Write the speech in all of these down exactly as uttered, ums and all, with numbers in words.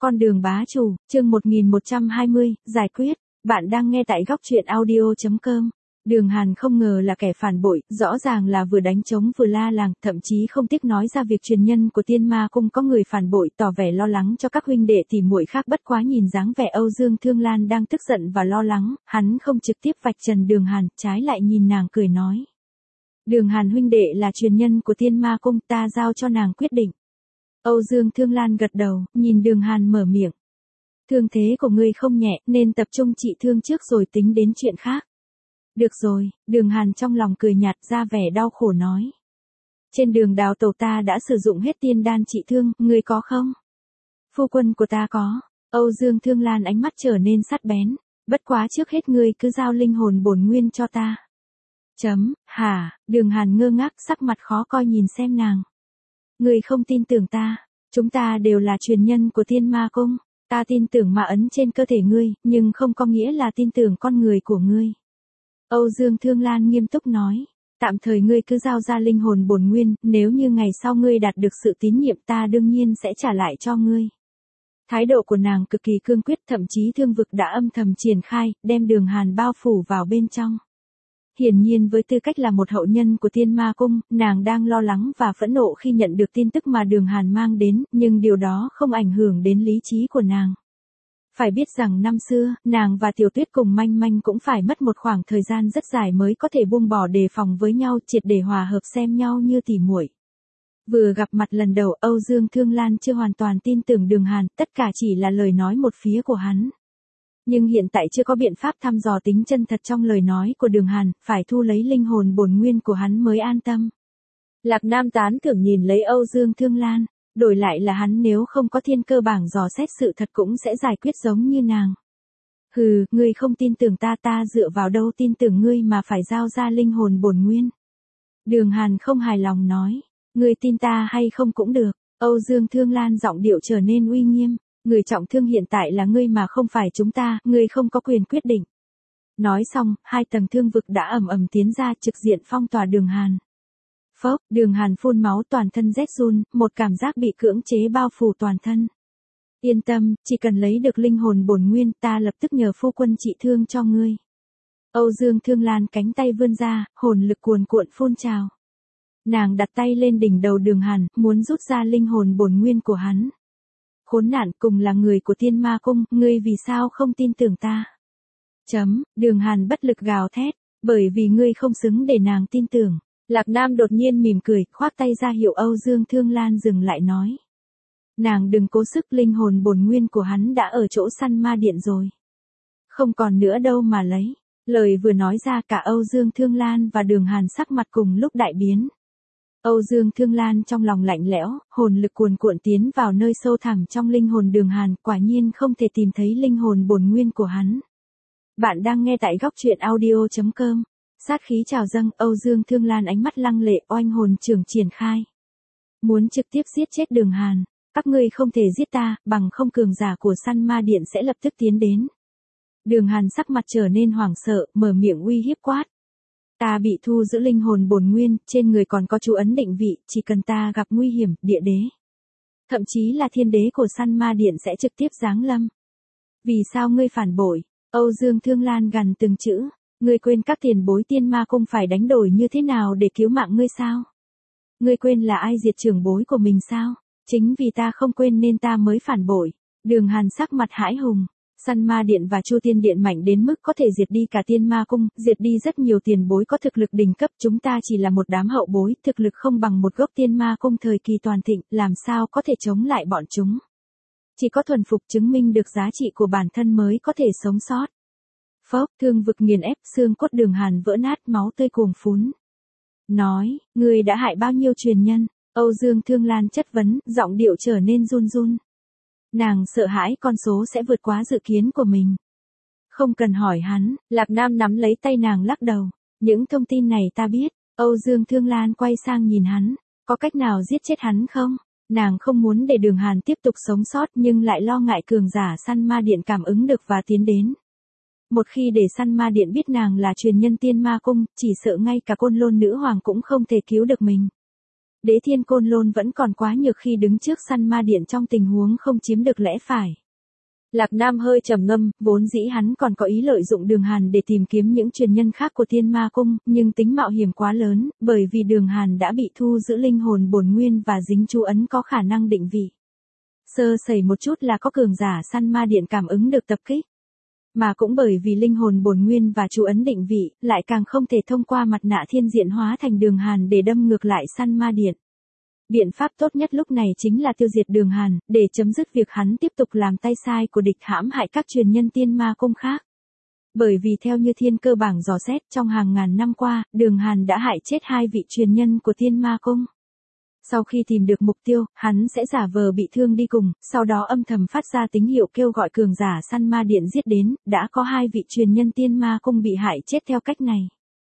Con đường bá chủ, chương một nghìn một trăm hai mươi, giải quyết. Bạn đang nghe tại góc truyện audio chấm com. Đường Hàn không ngờ là kẻ phản bội, rõ ràng là vừa đánh trống vừa la làng, thậm chí không tiếc nói ra việc truyền nhân của Tiên Ma Cung có người phản bội, tỏ vẻ lo lắng cho các huynh đệ tỉ muội khác. Bất quá nhìn dáng vẻ Âu Dương Thương Lan đang tức giận và lo lắng, hắn không trực tiếp vạch trần Đường Hàn, trái lại nhìn nàng cười nói: Đường Hàn huynh đệ là truyền nhân của Tiên Ma Cung, ta giao cho nàng quyết định. Âu Dương Thương Lan gật đầu, nhìn Đường Hàn mở miệng: Thương thế của ngươi không nhẹ, nên tập trung trị thương trước rồi tính đến chuyện khác. Được rồi, Đường Hàn trong lòng cười nhạt, ra vẻ đau khổ nói: Trên đường đào tẩu ta đã sử dụng hết tiên đan trị thương, ngươi có không? Phu quân của ta có. Âu Dương Thương Lan ánh mắt trở nên sắc bén: Bất quá trước hết ngươi cứ giao linh hồn bổn nguyên cho ta. Chấm, hả? Đường Hàn ngơ ngác, sắc mặt khó coi nhìn xem nàng. Ngươi không tin tưởng ta, chúng ta đều là truyền nhân của Tiên Ma Cung, ta tin tưởng ma ấn trên cơ thể ngươi, nhưng không có nghĩa là tin tưởng con người của ngươi. Âu Dương Thương Lan nghiêm túc nói: Tạm thời ngươi cứ giao ra linh hồn bổn nguyên, nếu như ngày sau ngươi đạt được sự tín nhiệm ta đương nhiên sẽ trả lại cho ngươi. Thái độ của nàng cực kỳ cương quyết, thậm chí thương vực đã âm thầm triển khai, đem Đường Hàn bao phủ vào bên trong. Hiển nhiên với tư cách là một hậu nhân của Tiên Ma Cung, nàng đang lo lắng và phẫn nộ khi nhận được tin tức mà Đường Hàn mang đến, nhưng điều đó không ảnh hưởng đến lý trí của nàng. Phải biết rằng năm xưa, nàng và Tiểu Tuyết cùng Manh Manh cũng phải mất một khoảng thời gian rất dài mới có thể buông bỏ đề phòng với nhau, triệt để hòa hợp xem nhau như tỉ muội. Vừa gặp mặt lần đầu, Âu Dương Thương Lan chưa hoàn toàn tin tưởng Đường Hàn, tất cả chỉ là lời nói một phía của hắn. Nhưng hiện tại chưa có biện pháp thăm dò tính chân thật trong lời nói của Đường Hàn, phải thu lấy linh hồn bổn nguyên của hắn mới an tâm. Lạc Nam tán thưởng nhìn lấy Âu Dương Thương Lan, đổi lại là hắn nếu không có thiên cơ bảng dò xét sự thật cũng sẽ giải quyết giống như nàng. Hừ, ngươi không tin tưởng ta, ta dựa vào đâu tin tưởng ngươi mà phải giao ra linh hồn bổn nguyên. Đường Hàn không hài lòng nói: Ngươi tin ta hay không cũng được. Âu Dương Thương Lan giọng điệu trở nên uy nghiêm: Người trọng thương hiện tại là ngươi mà không phải chúng ta, ngươi không có quyền quyết định. Nói xong, hai tầng thương vực đã ầm ầm tiến ra, trực diện phong tỏa Đường Hàn. Phốc, Đường Hàn phun máu, toàn thân rét run, một cảm giác bị cưỡng chế bao phủ toàn thân. Yên tâm, chỉ cần lấy được linh hồn bổn nguyên, ta lập tức nhờ phu quân trị thương cho ngươi. Âu Dương Thương Lan cánh tay vươn ra, hồn lực cuồn cuộn phun trào. Nàng đặt tay lên đỉnh đầu Đường Hàn, muốn rút ra linh hồn bổn nguyên của hắn. Khốn nạn, cùng là người của Tiên Ma Cung, ngươi vì sao không tin tưởng ta? Chấm, Đường Hàn bất lực gào thét: Bởi vì ngươi không xứng để nàng tin tưởng. Lạc Nam đột nhiên mỉm cười, khoác tay ra hiệu Âu Dương Thương Lan dừng lại nói: Nàng đừng cố sức, linh hồn bổn nguyên của hắn đã ở chỗ săn ma điện rồi. Không còn nữa đâu mà lấy. Lời vừa nói ra, cả Âu Dương Thương Lan và Đường Hàn sắc mặt cùng lúc đại biến. Âu Dương Thương Lan trong lòng lạnh lẽo, hồn lực cuồn cuộn tiến vào nơi sâu thẳm trong linh hồn Đường Hàn, quả nhiên không thể tìm thấy linh hồn bổn nguyên của hắn. Bạn đang nghe tại góc truyện audio chấm com. Sát khí trào dâng, Âu Dương Thương Lan ánh mắt lăng lệ, oanh hồn trưởng triển khai. Muốn trực tiếp giết chết Đường Hàn. Các ngươi không thể giết ta, bằng không cường giả của săn ma điện sẽ lập tức tiến đến. Đường Hàn sắc mặt trở nên hoảng sợ, mở miệng uy hiếp quát: Ta bị thu giữ linh hồn bổn nguyên, trên người còn có chú ấn định vị, chỉ cần ta gặp nguy hiểm, địa đế, thậm chí là thiên đế của săn ma điện sẽ trực tiếp giáng lâm. Vì sao ngươi phản bội? Âu Dương Thương Lan gằn từng chữ: Ngươi quên các tiền bối Tiên Ma Cung phải đánh đổi như thế nào để cứu mạng ngươi sao? Ngươi quên là ai diệt trưởng bối của mình sao? Chính vì ta không quên nên ta mới phản bội. Đường Hàn sắc mặt hãi hùng. Săn ma điện và Chu Tiên điện mạnh đến mức có thể diệt đi cả Tiên Ma Cung, diệt đi rất nhiều tiền bối có thực lực đỉnh cấp, chúng ta chỉ là một đám hậu bối, thực lực không bằng một gốc Tiên Ma Cung thời kỳ toàn thịnh, làm sao có thể chống lại bọn chúng? Chỉ có thuần phục chứng minh được giá trị của bản thân mới có thể sống sót. Phốc, thương vực nghiền ép, xương cốt Đường Hàn vỡ nát, máu tươi cuồn phún. Nói: Ngươi đã hại bao nhiêu truyền nhân? Âu Dương Thương Lan chất vấn, giọng điệu trở nên run run. Nàng sợ hãi con số sẽ vượt quá dự kiến của mình. Không cần hỏi hắn. Lạc Nam nắm lấy tay nàng lắc đầu: Những thông tin này ta biết. Âu Dương Thương Lan quay sang nhìn hắn: Có cách nào giết chết hắn không? Nàng không muốn để Đường Hàn tiếp tục sống sót, nhưng lại lo ngại cường giả săn ma điện cảm ứng được và tiến đến. Một khi để săn ma điện biết nàng là truyền nhân Tiên Ma Cung, chỉ sợ ngay cả Côn Lôn nữ hoàng cũng không thể cứu được mình. Đế Thiên Côn Lôn vẫn còn quá nhược khi đứng trước Săn Ma Điện trong tình huống không chiếm được lẽ phải. Lạc Nam hơi trầm ngâm, vốn dĩ hắn còn có ý lợi dụng Đường Hàn để tìm kiếm những truyền nhân khác của Tiên Ma Cung, nhưng tính mạo hiểm quá lớn, bởi vì Đường Hàn đã bị thu giữ linh hồn bổn nguyên và dính chú ấn có khả năng định vị. Sơ sẩy một chút là có cường giả Săn Ma Điện cảm ứng được tập kích. Mà cũng bởi vì linh hồn bổn nguyên và chú ấn định vị, lại càng không thể thông qua mặt nạ thiên diện hóa thành Đường Hàn để đâm ngược lại Săn Ma Điện. Biện pháp tốt nhất lúc này chính là tiêu diệt Đường Hàn, để chấm dứt việc hắn tiếp tục làm tay sai của địch hãm hại các truyền nhân Tiên Ma Cung khác. Bởi vì theo như thiên cơ bảng dò xét, trong hàng ngàn năm qua, Đường Hàn đã hại chết hai vị truyền nhân của Tiên Ma Cung. Sau khi tìm được mục tiêu, hắn sẽ giả vờ bị thương đi cùng, sau đó âm thầm phát ra tín hiệu kêu gọi cường giả Săn Ma Điện giết đến, đã có hai vị truyền nhân Tiên Ma Cung bị hại chết theo cách này.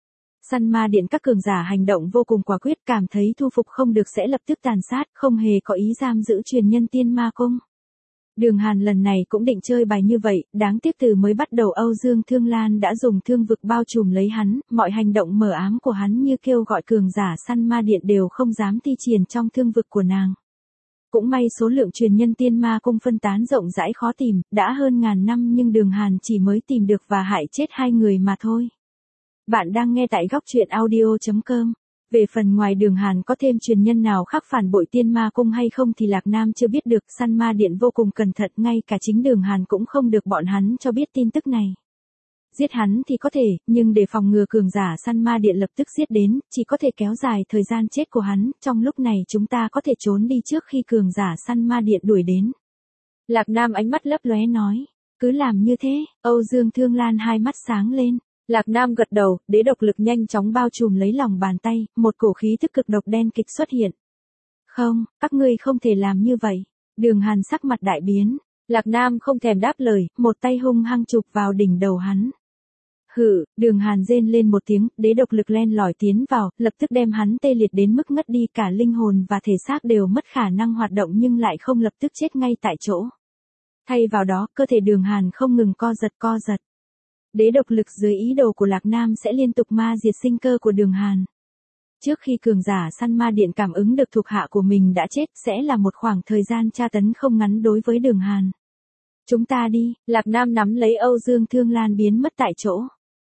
Săn Ma Điện các cường giả hành động vô cùng quả quyết, cảm thấy thu phục không được sẽ lập tức tàn sát, không hề có ý giam giữ truyền nhân Tiên Ma Cung. Đường Hàn lần này cũng định chơi bài như vậy, đáng tiếc từ mới bắt đầu Âu Dương Thương Lan đã dùng thương vực bao trùm lấy hắn, mọi hành động mờ ám của hắn như kêu gọi cường giả Săn Ma Điện đều không dám thi triển trong thương vực của nàng. Cũng may số lượng truyền nhân Tiên Ma Cung phân tán rộng rãi khó tìm, đã hơn ngàn năm nhưng Đường Hàn chỉ mới tìm được và hại chết hai người mà thôi. Bạn đang nghe tại góc truyện audio chấm com. Về phần ngoài Đường Hàn có thêm truyền nhân nào khác phản bội Tiên Ma Cung hay không thì Lạc Nam chưa biết được, Săn Ma Điện vô cùng cẩn thận, ngay cả chính Đường Hàn cũng không được bọn hắn cho biết tin tức này. Giết hắn thì có thể, nhưng để phòng ngừa cường giả Săn Ma Điện lập tức giết đến, chỉ có thể kéo dài thời gian chết của hắn, trong lúc này chúng ta có thể trốn đi trước khi cường giả Săn Ma Điện đuổi đến. Lạc Nam ánh mắt lấp lóe nói, cứ làm như thế. Âu Dương Thương Lan hai mắt sáng lên. Lạc Nam gật đầu, đế độc lực nhanh chóng bao trùm lấy lòng bàn tay, một cổ khí thức cực độc đen kịch xuất hiện. Không, các ngươi không thể làm như vậy. Đường Hàn sắc mặt đại biến. Lạc Nam không thèm đáp lời, một tay hung hăng chụp vào đỉnh đầu hắn. Hử, Đường Hàn rên lên một tiếng, đế độc lực len lỏi tiến vào, lập tức đem hắn tê liệt đến mức ngất đi, cả linh hồn và thể xác đều mất khả năng hoạt động nhưng lại không lập tức chết ngay tại chỗ. Thay vào đó, cơ thể Đường Hàn không ngừng co giật co giật. Đế độc lực dưới ý đồ của Lạc Nam sẽ liên tục ma diệt sinh cơ của Đường Hàn. Trước khi cường giả Săn Ma Điện cảm ứng được thuộc hạ của mình đã chết sẽ là một khoảng thời gian tra tấn không ngắn đối với Đường Hàn. Chúng ta đi, Lạc Nam nắm lấy Âu Dương Thương Lan biến mất tại chỗ.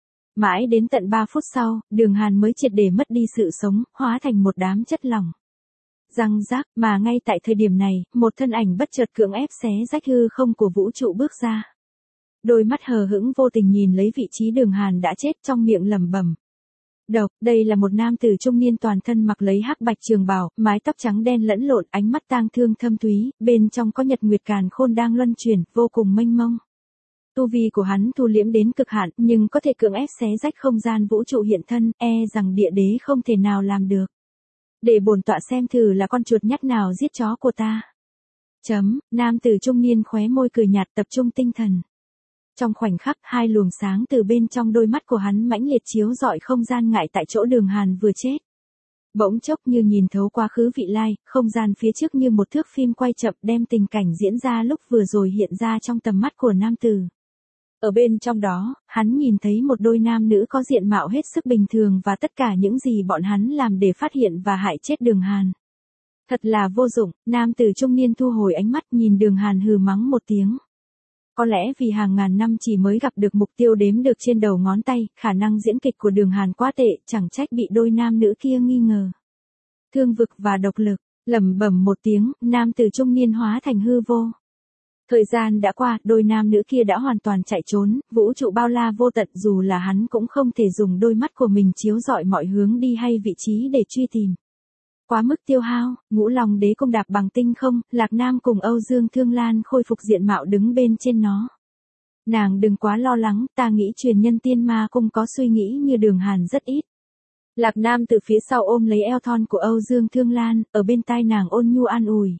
Mãi đến tận ba phút sau, Đường Hàn mới triệt để mất đi sự sống, hóa thành một đám chất lỏng. Răng rác, mà ngay tại thời điểm này, một thân ảnh bất chợt cưỡng ép xé rách hư không của vũ trụ bước ra. Đôi mắt hờ hững vô tình nhìn lấy vị trí Đường Hàn đã chết, trong miệng lẩm bẩm. Độc, đây là một nam tử trung niên toàn thân mặc lấy hắc bạch trường bào, mái tóc trắng đen lẫn lộn, ánh mắt tang thương thâm thúy, bên trong có nhật nguyệt càn khôn đang luân chuyển, vô cùng mênh mông. Tu vi của hắn thu liễm đến cực hạn, nhưng có thể cưỡng ép xé rách không gian vũ trụ hiện thân, e rằng địa đế không thể nào làm được. Để bổn tọa xem thử là con chuột nhắt nào giết chó của ta. Chấm, nam tử trung niên khóe môi cười nhạt, tập trung tinh thần. Trong khoảnh khắc, hai luồng sáng từ bên trong đôi mắt của hắn mãnh liệt chiếu rọi không gian ngại tại chỗ Đường Hàn vừa chết. Bỗng chốc như nhìn thấu quá khứ vị lai, không gian phía trước như một thước phim quay chậm đem tình cảnh diễn ra lúc vừa rồi hiện ra trong tầm mắt của nam tử. Ở bên trong đó, hắn nhìn thấy một đôi nam nữ có diện mạo hết sức bình thường và tất cả những gì bọn hắn làm để phát hiện và hại chết Đường Hàn. Thật là vô dụng, nam tử trung niên thu hồi ánh mắt nhìn Đường Hàn hừ mắng một tiếng. Có lẽ vì hàng ngàn năm chỉ mới gặp được mục tiêu đếm được trên đầu ngón tay, khả năng diễn kịch của Đường Hàn quá tệ, chẳng trách bị đôi nam nữ kia nghi ngờ. Thương vực và độc lực, lẩm bẩm một tiếng, nam tử trung niên hóa thành hư vô. Thời gian đã qua, đôi nam nữ kia đã hoàn toàn chạy trốn, vũ trụ bao la vô tận, dù là hắn cũng không thể dùng đôi mắt của mình chiếu rọi mọi hướng đi hay vị trí để truy tìm. Quá mức tiêu hao, Ngũ Long Đế Cung đạp bằng tinh không, Lạc Nam cùng Âu Dương Thương Lan khôi phục diện mạo đứng bên trên nó. Nàng đừng quá lo lắng, ta nghĩ truyền nhân Tiên Ma Cung có suy nghĩ như Đường Hàn rất ít. Lạc Nam từ phía sau ôm lấy eo thon của Âu Dương Thương Lan, ở bên tai nàng ôn nhu an ủi.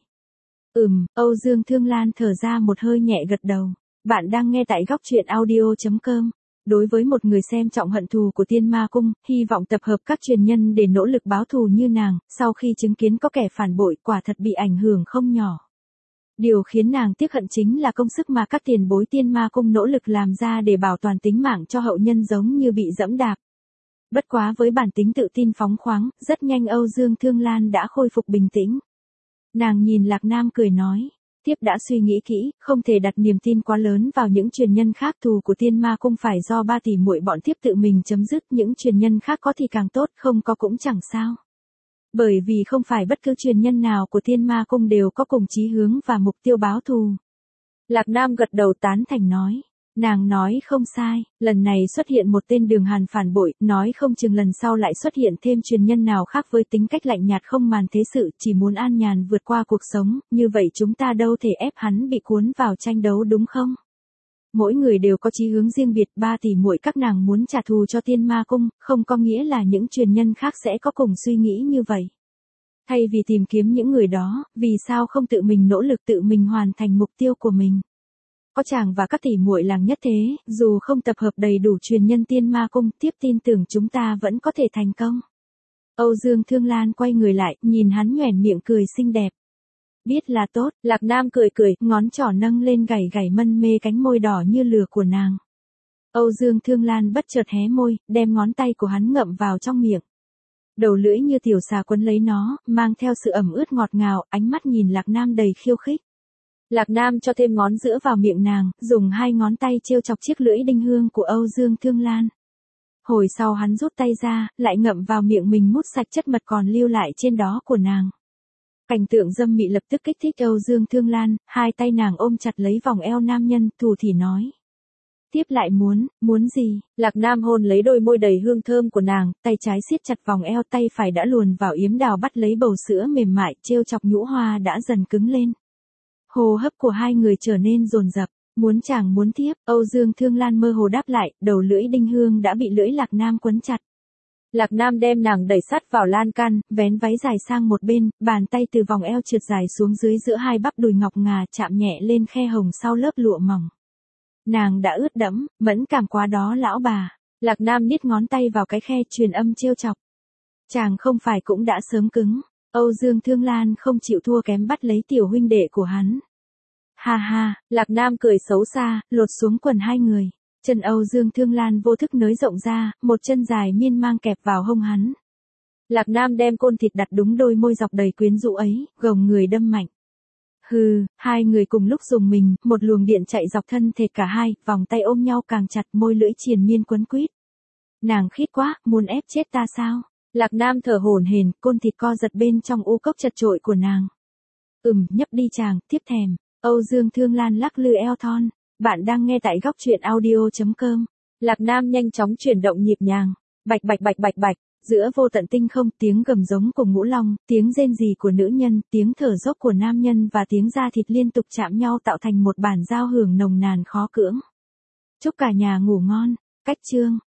Ừm, Âu Dương Thương Lan thở ra một hơi nhẹ gật đầu. Bạn đang nghe tại góc truyện audio chấm com. Đối với một người xem trọng hận thù của Tiên Ma Cung, hy vọng tập hợp các truyền nhân để nỗ lực báo thù như nàng, sau khi chứng kiến có kẻ phản bội quả thật bị ảnh hưởng không nhỏ. Điều khiến nàng tiếc hận chính là công sức mà các tiền bối Tiên Ma Cung nỗ lực làm ra để bảo toàn tính mạng cho hậu nhân giống như bị dẫm đạp. Bất quá với bản tính tự tin phóng khoáng, rất nhanh Âu Dương Thương Lan đã khôi phục bình tĩnh. Nàng nhìn Lạc Nam cười nói, tiếp đã suy nghĩ kỹ, không thể đặt niềm tin quá lớn vào những truyền nhân khác, thù của Tiên Ma Cung phải do ba tỷ muội bọn tiếp tự mình chấm dứt, những truyền nhân khác có thì càng tốt, không có cũng chẳng sao. Bởi vì không phải bất cứ truyền nhân nào của Tiên Ma Cung đều có cùng chí hướng và mục tiêu báo thù. Lạc Nam gật đầu tán thành nói. Nàng nói không sai, lần này xuất hiện một tên Đường Hàn phản bội, nói không chừng lần sau lại xuất hiện thêm truyền nhân nào khác với tính cách lạnh nhạt không màng thế sự, chỉ muốn an nhàn vượt qua cuộc sống, như vậy chúng ta đâu thể ép hắn bị cuốn vào tranh đấu đúng không? Mỗi người đều có chí hướng riêng biệt, ba tỷ muội các nàng muốn trả thù cho Tiên Ma Cung, không có nghĩa là những truyền nhân khác sẽ có cùng suy nghĩ như vậy. Thay vì tìm kiếm những người đó, vì sao không tự mình nỗ lực tự mình hoàn thành mục tiêu của mình? Có chàng và các tỷ muội làng nhất thế, dù không tập hợp đầy đủ truyền nhân Tiên Ma Cung, tiếp tin tưởng chúng ta vẫn có thể thành công. Âu Dương Thương Lan quay người lại, nhìn hắn nhoẻn miệng cười xinh đẹp. Biết là tốt, Lạc Nam cười cười, ngón trỏ nâng lên gảy gảy mân mê cánh môi đỏ như lửa của nàng. Âu Dương Thương Lan bất chợt hé môi, đem ngón tay của hắn ngậm vào trong miệng. Đầu lưỡi như tiểu xà quấn lấy nó, mang theo sự ẩm ướt ngọt ngào, ánh mắt nhìn Lạc Nam đầy khiêu khích. Lạc Nam cho thêm ngón giữa vào miệng nàng, dùng hai ngón tay trêu chọc chiếc lưỡi đinh hương của Âu Dương Thương Lan. Hồi sau hắn rút tay ra, lại ngậm vào miệng mình mút sạch chất mật còn lưu lại trên đó của nàng. Cảnh tượng dâm mị lập tức kích thích Âu Dương Thương Lan, hai tay nàng ôm chặt lấy vòng eo nam nhân, thủ thỉ nói. Tiếp lại muốn, muốn gì? Lạc Nam hôn lấy đôi môi đầy hương thơm của nàng, tay trái siết chặt vòng eo, tay phải đã luồn vào yếm đào bắt lấy bầu sữa mềm mại, trêu chọc nhũ hoa đã dần cứng lên. Hô hấp của hai người trở nên dồn dập, muốn chàng muốn tiếp, Âu Dương Thương Lan mơ hồ đáp lại, đầu lưỡi đinh hương đã bị lưỡi Lạc Nam quấn chặt. Lạc Nam đem nàng đẩy sát vào lan can, vén váy dài sang một bên, bàn tay từ vòng eo trượt dài xuống dưới giữa hai bắp đùi ngọc ngà chạm nhẹ lên khe hồng sau lớp lụa mỏng. Nàng đã ướt đẫm, mẫn cảm quá đó lão bà. Lạc Nam niết ngón tay vào cái khe truyền âm trêu chọc. Chàng không phải cũng đã sớm cứng. Âu Dương Thương Lan không chịu thua kém bắt lấy tiểu huynh đệ của hắn. Ha ha, Lạc Nam cười xấu xa, lột xuống quần hai người. Chân Âu Dương Thương Lan vô thức nới rộng ra, một chân dài miên mang kẹp vào hông hắn. Lạc Nam đem côn thịt đặt đúng đôi môi dọc đầy quyến rũ ấy, gồng người đâm mạnh. Hừ, hai người cùng lúc dùng mình, một luồng điện chạy dọc thân thể cả hai, vòng tay ôm nhau càng chặt, môi lưỡi triền miên quấn quýt. Nàng khít quá, muốn ép chết ta sao? Lạc Nam thở hổn hển, côn thịt co giật bên trong u cốc chật trội của nàng. Ừm, nhấp đi chàng, tiếp thèm. Âu Dương Thương Lan lắc lư eo thon. Bạn đang nghe tại góc truyện audio chấm com. Lạc Nam nhanh chóng chuyển động nhịp nhàng. Bạch bạch bạch bạch bạch. Giữa vô tận tinh không, tiếng gầm giống của ngũ long, tiếng rên rỉ của nữ nhân, tiếng thở dốc của nam nhân và tiếng da thịt liên tục chạm nhau tạo thành một bản giao hưởng nồng nàn khó cưỡng. Chúc cả nhà ngủ ngon. Cách chương.